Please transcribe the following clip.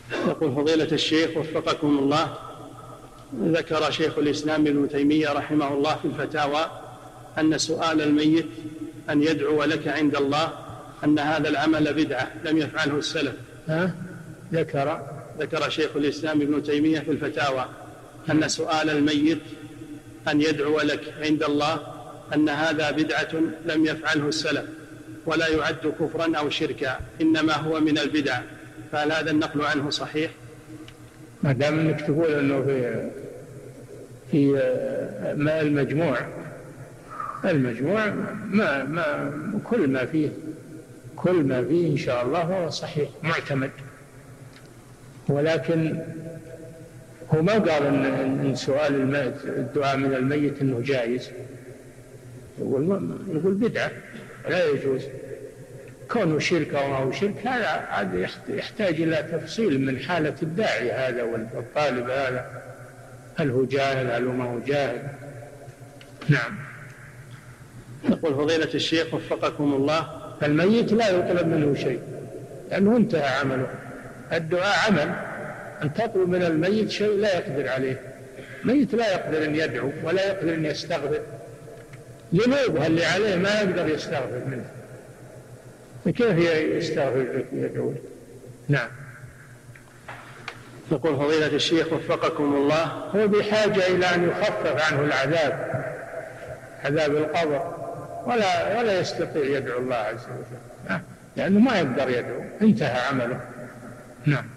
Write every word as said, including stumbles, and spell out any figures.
يقول فضيلة الشيخ وفقكم الله، ذكر شيخ الإسلام ابن تيمية رحمه الله في الفتاوى أن سؤال الميت أن يدعو لك عند الله أن هذا العمل بدعة لم يفعله السلف. ها؟ ذكر ذكر شيخ الإسلام ابن تيمية في الفتاوى أن سؤال الميت أن يدعو لك عند الله أن هذا بدعة لم يفعله السلف ولا يعد كفرا أو شركا، إنما هو من البدع، فهل هذا النقل عنه صحيح؟ ما دام انك تقول انه في في ما المجموع المجموع ما ما كل ما فيه كل ما فيه ان شاء الله هو صحيح معتمد، ولكن هو ما قال ان سؤال الميت الدعاء من الميت انه جائز، يقول يقول بدعه لا يجوز. كونه شرك او ما هو شرك هذا يحتاج الى تفصيل من حاله الداعي هذا والطالب هذا، هل هو جاهل هل هو ما هو جاهل. نعم. يقول فضيلة الشيخ وفقكم الله، الميت لا يطلب منه شيء لأنه انتهى عمله. الدعاء عمل، أن تطلب من الميت شيء لا يقدر عليه. الميت لا يقدر أن يدعو ولا يقدر أن يستغفر، ذنوبه اللي عليه ما يقدر يستغفر منه، فكيف يستغفر لك ويدعو لك؟ نعم. يقول فضيلة الشيخ وفقكم الله، هو بحاجة إلى أن يخفف عنه العذاب، عذاب القبر، ولا ولا يستطيع يدعو الله عز وجل لأنه ما يقدر يدعو، انتهى عمله. نعم.